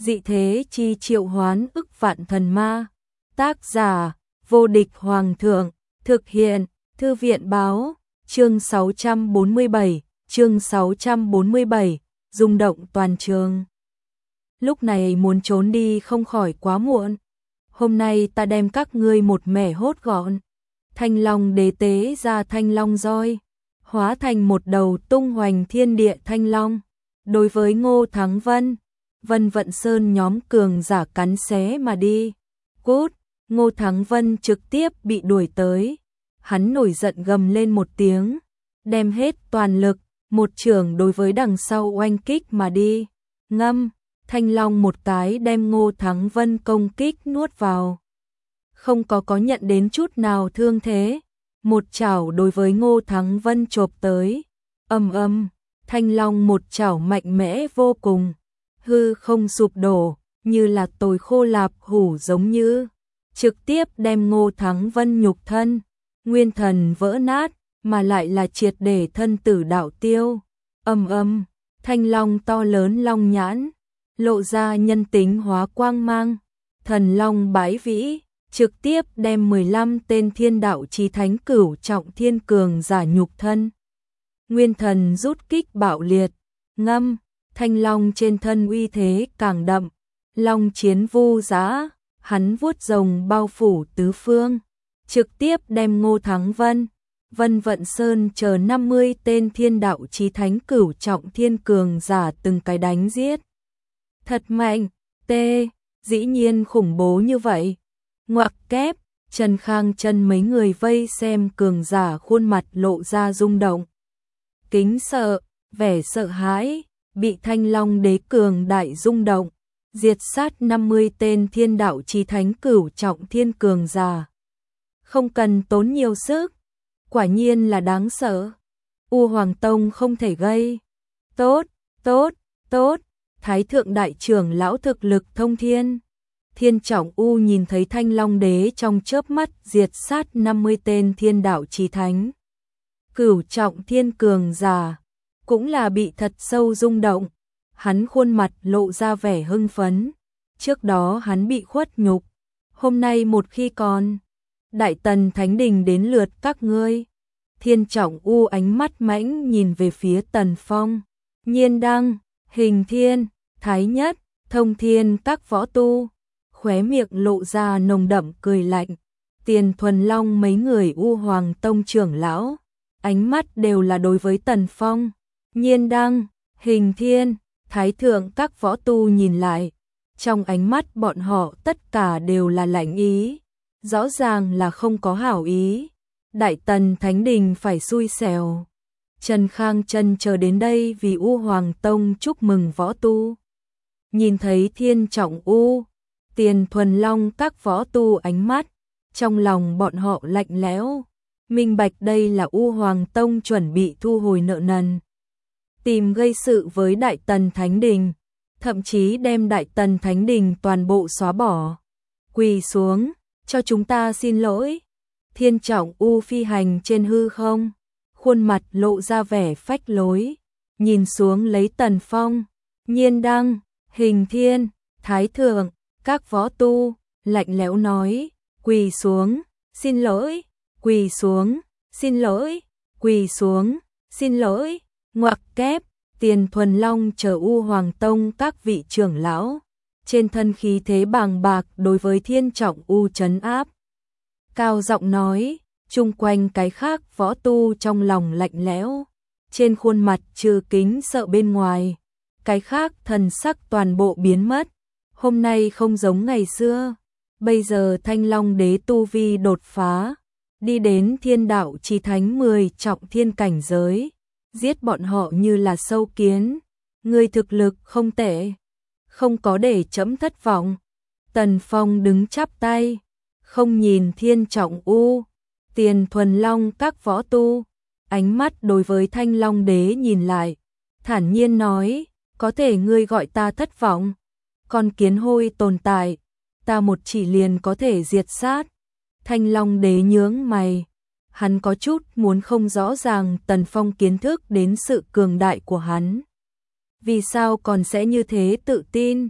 Dị thế chi triệu hoán ức vạn thần ma. Tác giả, vô địch hoàng thượng. Thực hiện, thư viện báo. Chương 647, rung động toàn trường. Lúc này muốn trốn đi không khỏi quá muộn. Hôm nay ta đem các ngươi một mẻ hốt gọn. Thanh Long đế tế ra thanh long roi, hóa thành một đầu tung hoành thiên địa thanh long. Đối với Ngô Thắng Vân, Vân Vận Sơn nhóm cường giả cắn xé mà đi. Cút, Ngô Thắng Vân trực tiếp bị đuổi tới. Hắn nổi giận gầm lên một tiếng, đem hết toàn lực, một chưởng đối với đằng sau oanh kích mà đi. Ngâm, thanh long một cái đem Ngô Thắng Vân công kích nuốt vào. Không có nhận đến chút nào thương thế. Một chảo đối với Ngô Thắng Vân chộp tới. Ầm, thanh long một chảo mạnh mẽ vô cùng. Hư không sụp đổ, như là tồi khô lạp hủ giống như. Trực tiếp đem Ngô Thắng Vân nhục thân, nguyên thần vỡ nát, mà lại là triệt để thân tử đạo tiêu. Ầm, thanh long to lớn long nhãn, lộ ra nhân tính hóa quang mang. Thần long bái vĩ, trực tiếp đem 15 tên thiên đạo chí thánh cửu trọng thiên cường giả nhục thân. Nguyên thần rút kích bạo liệt, ngâm, thanh long trên thân uy thế càng đậm. Long chiến vu dã, hắn vuốt rồng bao phủ tứ phương, trực tiếp đem Ngô Thắng Vân, Vân Vận Sơn chờ 50 tên thiên đạo chí thánh cửu trọng thiên cường giả từng cái đánh giết. Thật mạnh, dĩ nhiên khủng bố như vậy. Ngoặc kép, Trần Khang Trân mấy người vây xem cường giả khuôn mặt lộ ra rung động. Kính sợ, vẻ sợ hãi, bị thanh long đế cường đại rung động. Diệt sát 50 tên thiên đạo chí thánh cửu trọng thiên cường giả. Không cần tốn nhiều sức, quả nhiên là đáng sợ. U Hoàng Tông không thể gây. Tốt, Thái thượng đại trưởng lão thực lực thông thiên. Thiên Trọng U nhìn thấy thanh long đế trong chớp mắt diệt sát 50 tên thiên đạo chí thánh cửu trọng thiên cường giả, cũng là bị thật sâu rung động. Hắn khuôn mặt lộ ra vẻ hưng phấn. Trước đó hắn bị khuất nhục, hôm nay một khi còn Đại Tần Thánh Đình đến lượt các ngươi. Thiên Trọng U ánh mắt mãnh nhìn về phía Tần Phong, Nhiên Đăng, Hình Thiên, Thái Nhất, Thông Thiên các võ tu, khóe miệng lộ ra nồng đậm cười lạnh. Tiền Thuần Long mấy người U Hoàng Tông trưởng lão, ánh mắt đều là đối với Tần Phong, Nhiên Đăng, Hình Thiên, Thái thượng các võ tu nhìn lại, trong ánh mắt bọn họ tất cả đều là lạnh ý, rõ ràng là không có hảo ý. Đại Tần Thánh Đình phải xui xẻo. Trần Khang Trân chờ đến đây vì U Hoàng Tông chúc mừng võ tu. Nhìn thấy Thiên Trọng U, Tiền Thuần Long các võ tu ánh mắt, trong lòng bọn họ lạnh lẽo, minh bạch đây là U Hoàng Tông chuẩn bị thu hồi nợ nần, tìm gây sự với Đại Tần Thánh Đình, thậm chí đem Đại Tần Thánh Đình toàn bộ xóa bỏ. Quỳ xuống, cho chúng ta xin lỗi. Thiên Trọng U phi hành trên hư không, khuôn mặt lộ ra vẻ phách lối, nhìn xuống lấy Tần Phong, Nhiên Đăng, Hình Thiên, Thái thượng các võ tu, lạnh lẽo nói, quỳ xuống, xin lỗi, quỳ xuống, xin lỗi, quỳ xuống, xin lỗi. Ngoặc kép, Tiền Thuần Long chờ U Hoàng Tông các vị trưởng lão, trên thân khí thế bàng bạc đối với Thiên Trọng U trấn áp. Cao giọng nói, chung quanh cái khác võ tu trong lòng lạnh lẽo, trên khuôn mặt trừ kính sợ bên ngoài, cái khác thần sắc toàn bộ biến mất. Hôm nay không giống ngày xưa, bây giờ Thanh Long đế tu vi đột phá, đi đến thiên đạo chí thánh 10 trọng thiên cảnh giới, giết bọn họ như là sâu kiến. Người thực lực không tệ, không có để chấm thất vọng. Tần Phong đứng chắp tay, không nhìn Thiên Trọng U, Tiền Thuần Long các võ tu, ánh mắt đối với Thanh Long đế nhìn lại, thản nhiên nói, có thể ngươi gọi ta thất vọng, con kiến hôi tồn tại, ta một chỉ liền có thể diệt sát. Thanh Long đế nhướng mày, hắn có chút muốn không rõ ràng Tần Phong kiến thức đến sự cường đại của hắn. Vì sao còn sẽ như thế tự tin?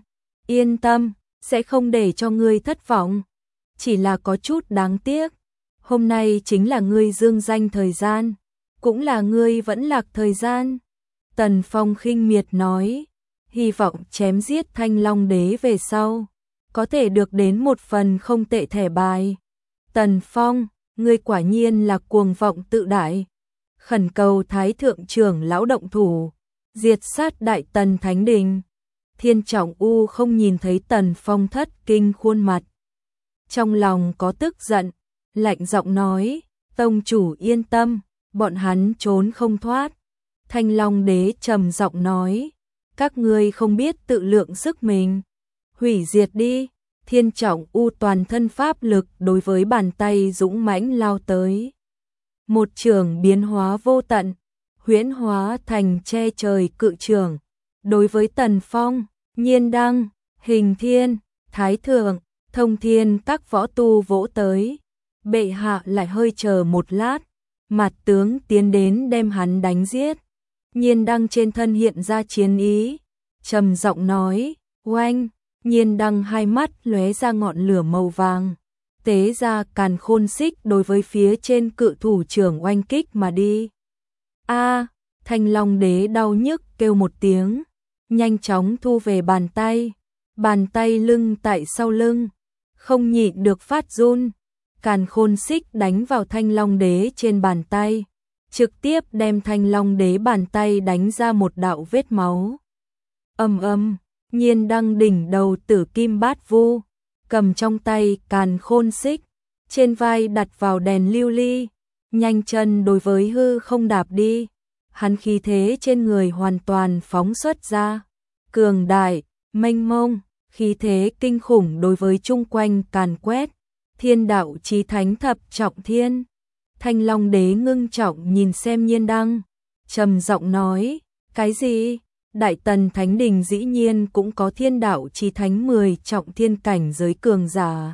Yên tâm, sẽ không để cho ngươi thất vọng. Chỉ là có chút đáng tiếc. Hôm nay chính là ngươi dương danh thời gian, cũng là ngươi vẫn lạc thời gian. Tần Phong khinh miệt nói, hy vọng chém giết Thanh Long Đế về sau, có thể được đến một phần không tệ thẻ bài. Tần Phong, ngươi quả nhiên là cuồng vọng tự đại. Khẩn cầu Thái Thượng trưởng lão động thủ, diệt sát Đại Tần Thánh Đình. Thiên Trọng U không nhìn thấy Tần Phong thất kinh khuôn mặt. Trong lòng có tức giận, lạnh giọng nói, tông chủ yên tâm, bọn hắn trốn không thoát. Thanh Long Đế trầm giọng nói, các ngươi không biết tự lượng sức mình. Hủy diệt đi. Thiên Trọng U toàn thân pháp lực đối với bàn tay dũng mãnh lao tới. Một trường biến hóa vô tận, huyễn hóa thành che trời cự trường. Đối với Tần Phong, Nhiên Đăng, Hình Thiên, Thái Thượng, Thông Thiên các võ tu vỗ tới. Bệ hạ lại hơi chờ một lát, Mạt tướng tiến đến đem hắn đánh giết. Nhiên Đăng trên thân hiện ra chiến ý, trầm giọng nói, oanh. Nhiên Đăng hai mắt lóe ra ngọn lửa màu vàng, tế ra càn khôn xích đối với phía trên cự thủ trưởng oanh kích mà đi. A, Thanh Long Đế đau nhức kêu một tiếng, nhanh chóng thu về bàn tay lưng tại sau lưng, không nhịn được phát run. Càn khôn xích đánh vào Thanh Long Đế trên bàn tay, trực tiếp đem Thanh Long Đế bàn tay đánh ra một đạo vết máu. Ầm ầm. Nhiên Đăng đỉnh đầu tử kim bát vu, cầm trong tay càn khôn xích, trên vai đặt vào đèn lưu ly, nhanh chân đối với hư không đạp đi. Hắn khí thế trên người hoàn toàn phóng xuất ra, cường đại, mênh mông, khí thế kinh khủng đối với chung quanh càn quét. Thiên đạo chí thánh thập trọng thiên. Thanh Long Đế ngưng trọng nhìn xem Nhiên Đăng, trầm giọng nói, cái gì? Đại Tần Thánh Đình dĩ nhiên cũng có thiên đạo chí thánh 10 trọng thiên cảnh giới cường giả.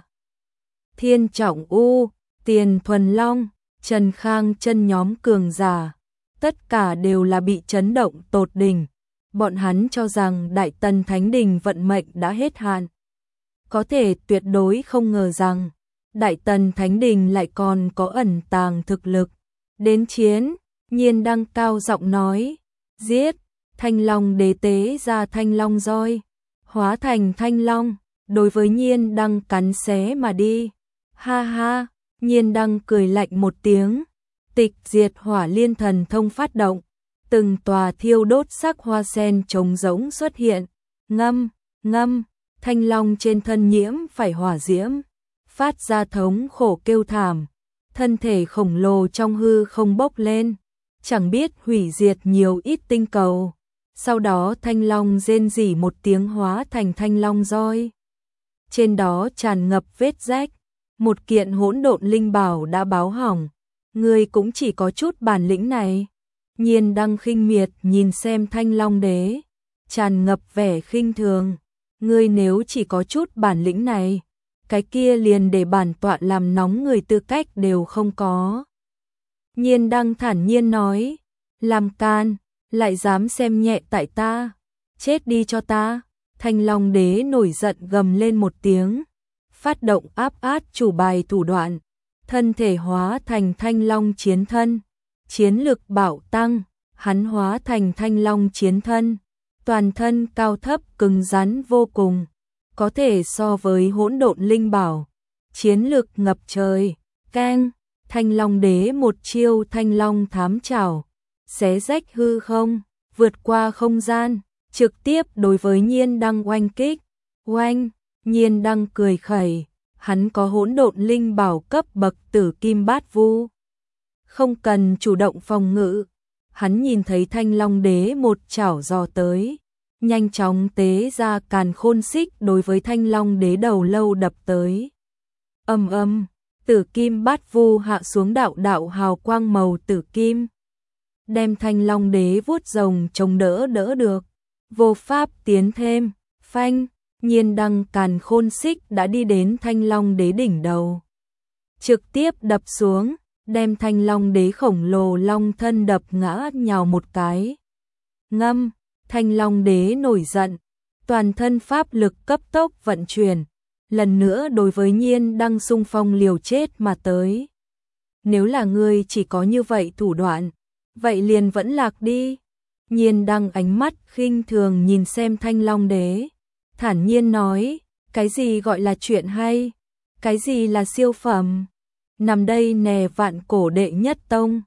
Thiên Trọng U, Tiền Thuần Long, Trần Khang chân nhóm cường giả, tất cả đều là bị chấn động tột đỉnh. Bọn hắn cho rằng Đại Tần Thánh Đình vận mệnh đã hết hạn. Có thể tuyệt đối không ngờ rằng Đại Tần Thánh Đình lại còn có ẩn tàng thực lực. Đến chiến, Nhiên Đăng cao giọng nói, giết. Thanh Long Đế tế ra thanh long roi, hóa thành thanh long, đối với Nhiên Đăng cắn xé mà đi. Ha ha, Nhiên Đăng cười lạnh một tiếng, tịch diệt hỏa liên thần thông phát động, từng tòa thiêu đốt sắc hoa sen trống rỗng xuất hiện. Ngâm, ngâm, thanh long trên thân nhiễm phải hỏa diễm, phát ra thống khổ kêu thảm, thân thể khổng lồ trong hư không bốc lên, chẳng biết hủy diệt nhiều ít tinh cầu. Sau đó thanh long rên rỉ một tiếng hóa thành thanh long roi. Trên đó tràn ngập vết rách, một kiện hỗn độn linh bảo đã báo hỏng. Ngươi cũng chỉ có chút bản lĩnh này. Nhiên Đăng khinh miệt nhìn xem Thanh Long Đế, tràn ngập vẻ khinh thường. Ngươi nếu chỉ có chút bản lĩnh này, cái kia liền để bản tọa làm nóng người tư cách đều không có. Nhiên Đăng thản nhiên nói, làm can, lại dám xem nhẹ tại ta, chết đi cho ta. Thanh Long Đế nổi giận gầm lên một tiếng, phát động áp át chủ bài thủ đoạn, thân thể hóa thành thanh long chiến thân, chiến lực bạo tăng, hắn hóa thành thanh long chiến thân, toàn thân cao thấp cứng rắn vô cùng, có thể so với hỗn độn linh bảo, chiến lực ngập trời. Keng, Thanh Long Đế một chiêu thanh long thám chảo, xé rách hư không, vượt qua không gian, trực tiếp đối với Nhiên Đăng oanh kích. Oanh, Nhiên Đăng cười khẩy, hắn có hỗn độn linh bảo cấp bậc tử kim bát vu, không cần chủ động phòng ngự. Hắn nhìn thấy Thanh Long Đế một chảo giò tới, nhanh chóng tế ra càn khôn xích đối với Thanh Long Đế đầu lâu đập tới. Ầm ầm, tử kim bát vu hạ xuống đạo đạo hào quang màu tử kim, đem Thanh Long Đế vuốt rồng chống đỡ được, vô pháp tiến thêm. Phanh, Nhiên Đăng càn khôn xích đã đi đến Thanh Long Đế đỉnh đầu, trực tiếp đập xuống, đem Thanh Long Đế khổng lồ long thân đập ngã nhào một cái. Ngâm, Thanh Long Đế nổi giận, toàn thân pháp lực cấp tốc vận chuyển, lần nữa đối với Nhiên Đăng xung phong liều chết mà tới. Nếu là ngươi chỉ có như vậy thủ đoạn, vậy liền vẫn lạc đi. Nhiên Đăng ánh mắt khinh thường nhìn xem Thanh Long Đế, thản nhiên nói, cái gì gọi là chuyện hay, cái gì là siêu phẩm, nằm đây nè vạn cổ đệ nhất tông,